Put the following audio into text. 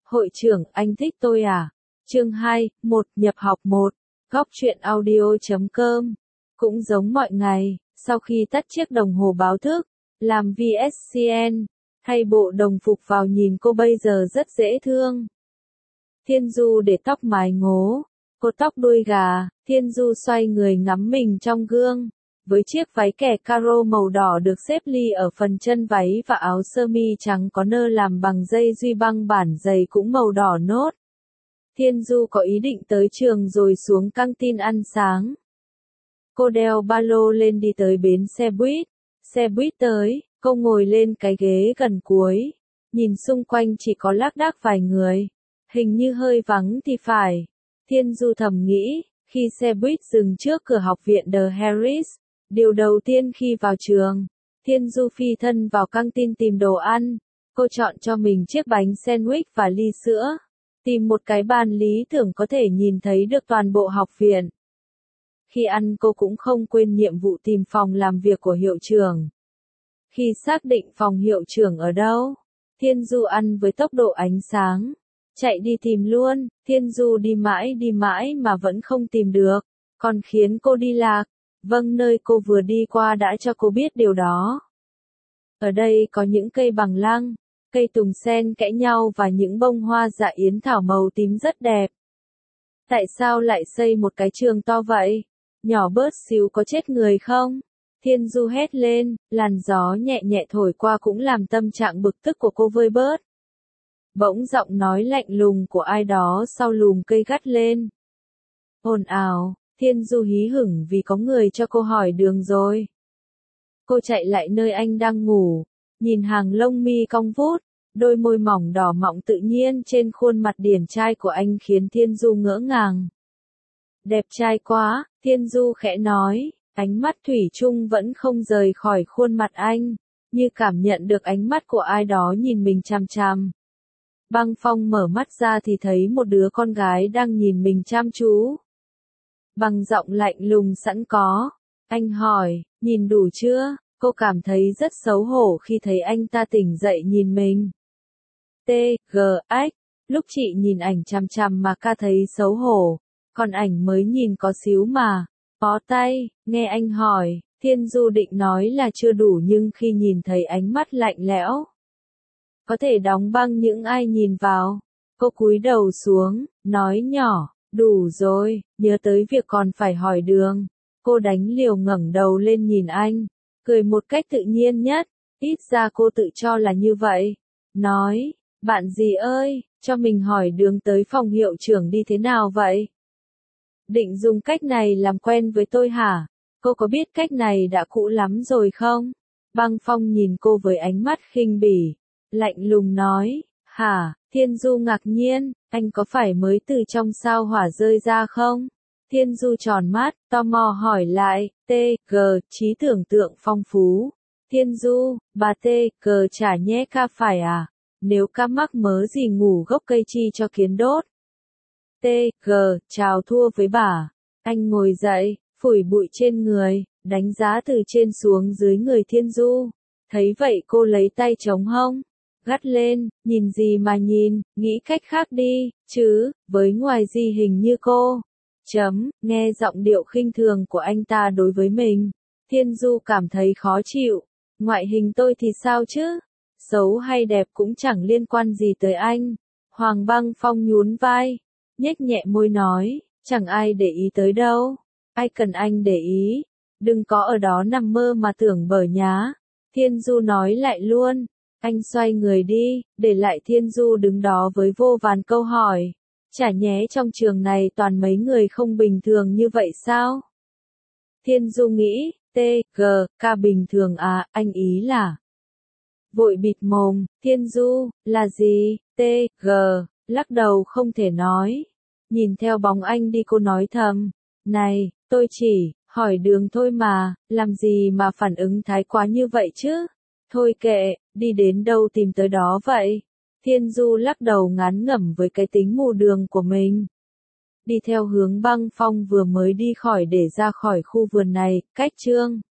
Hội trưởng, anh thích tôi à? Chương 2, 1, nhập học 1, góc truyện audio.com. Cũng giống mọi ngày, sau khi tắt chiếc đồng hồ báo thức, làm VSCN, thay bộ đồng phục vào nhìn cô bây giờ rất dễ thương. Thiên Du để tóc mái ngố, cô tóc đuôi gà, Thiên Du xoay người ngắm mình trong gương. Với chiếc váy kẻ caro màu đỏ được xếp ly ở phần chân váy và áo sơ mi trắng có nơ làm bằng dây duy băng bản giày cũng màu đỏ nốt. Thiên Du có ý định tới trường rồi xuống căng tin ăn sáng. Cô đeo ba lô lên đi tới bến xe buýt tới, cô ngồi lên cái ghế gần cuối, nhìn xung quanh chỉ có lác đác vài người, hình như hơi vắng thì phải. Thiên Du thầm nghĩ, khi xe buýt dừng trước cửa học viện The Harris, điều đầu tiên khi vào trường, Thiên Du phi thân vào căng tin tìm đồ ăn. Cô chọn cho mình chiếc bánh sandwich và ly sữa, tìm một cái bàn lý tưởng có thể nhìn thấy được toàn bộ học viện. Khi ăn cô cũng không quên nhiệm vụ tìm phòng làm việc của hiệu trưởng. Khi xác định phòng hiệu trưởng ở đâu, Thiên Du ăn với tốc độ ánh sáng, chạy đi tìm luôn. Thiên Du đi mãi mà vẫn không tìm được, còn khiến cô đi lạc. Vâng, nơi cô vừa đi qua đã cho cô biết điều đó. Ở đây có những cây bằng lăng, cây tùng sen kẽ nhau và những bông hoa dạ yến thảo màu tím rất đẹp. Tại sao lại xây một cái trường to vậy? Nhỏ bớt xíu có chết người không? Thiên Du hét lên, làn gió nhẹ nhẹ thổi qua cũng làm tâm trạng bực tức của cô vơi bớt. Bỗng giọng nói lạnh lùng của ai đó sau lùm cây gắt lên. Ồn ào. Thiên Du hí hửng vì có người cho cô hỏi đường rồi. Cô chạy lại nơi anh đang ngủ, nhìn hàng lông mi cong vút, đôi môi mỏng đỏ mọng tự nhiên trên khuôn mặt điển trai của anh khiến Thiên Du ngỡ ngàng. Đẹp trai quá, Thiên Du khẽ nói, ánh mắt thủy chung vẫn không rời khỏi khuôn mặt anh, như cảm nhận được ánh mắt của ai đó nhìn mình chằm chằm. Băng Phong mở mắt ra thì thấy một đứa con gái đang nhìn mình chăm chú. Bằng giọng lạnh lùng sẵn có, anh hỏi, nhìn đủ chưa? Cô cảm thấy rất xấu hổ khi thấy anh ta tỉnh dậy nhìn mình. Lúc chị nhìn ảnh chằm chằm mà ca thấy xấu hổ, còn ảnh mới nhìn có xíu mà. Bó tay, nghe anh hỏi, Thiên Du định nói là chưa đủ nhưng khi nhìn thấy ánh mắt lạnh lẽo, có thể đóng băng những ai nhìn vào. Cô cúi đầu xuống, nói nhỏ. Đủ rồi, nhớ tới việc còn phải hỏi đường. Cô đánh liều ngẩng đầu lên nhìn anh, cười một cách tự nhiên nhất, ít ra cô tự cho là như vậy. Nói, bạn gì ơi, cho mình hỏi đường tới phòng hiệu trưởng đi thế nào vậy? Định dùng cách này làm quen với tôi hả? Cô có biết cách này đã cũ lắm rồi không? Băng Phong nhìn cô với ánh mắt khinh bỉ, lạnh lùng nói, hả? Thiên Du ngạc nhiên, anh có phải mới từ trong sao hỏa rơi ra không? Thiên Du tròn mắt, tò mò hỏi lại, trí tưởng tượng phong phú. Thiên Du, bà chả nhé ca phải à? Nếu ca mắc mớ gì ngủ gốc cây chi cho kiến đốt. Chào thua với bà. Anh ngồi dậy, phủi bụi trên người, đánh giá từ trên xuống dưới người Thiên Du. Thấy vậy cô lấy tay chống hông, gắt lên, nhìn gì mà nhìn, nghĩ cách khác đi, chứ, với ngoài gì hình như cô. Nghe giọng điệu khinh thường của anh ta đối với mình, Thiên Du cảm thấy khó chịu. Ngoại hình tôi thì sao chứ? Xấu hay đẹp cũng chẳng liên quan gì tới anh. Hoàng Băng Phong nhún vai, nhếch nhẹ môi nói, chẳng ai để ý tới đâu. Ai cần anh để ý? Đừng có ở đó nằm mơ mà tưởng bở nhá. Thiên Du nói lại luôn. Anh xoay người đi, để lại Thiên Du đứng đó với vô vàn câu hỏi. Chả nhé trong trường này toàn mấy người không bình thường như vậy sao? Thiên Du nghĩ, ca bình thường à, anh ý là. Vội bịt mồm, Thiên Du, là gì? Lắc đầu không thể nói. Nhìn theo bóng anh đi cô nói thầm, này, tôi chỉ hỏi đường thôi mà, làm gì mà phản ứng thái quá như vậy chứ? Thôi kệ, đi đến đâu tìm tới đó vậy. Thiên Du lắc đầu ngán ngẩm với cái tính mù đường của mình. Đi theo hướng Băng Phong vừa mới đi khỏi để ra khỏi khu vườn này, cách trường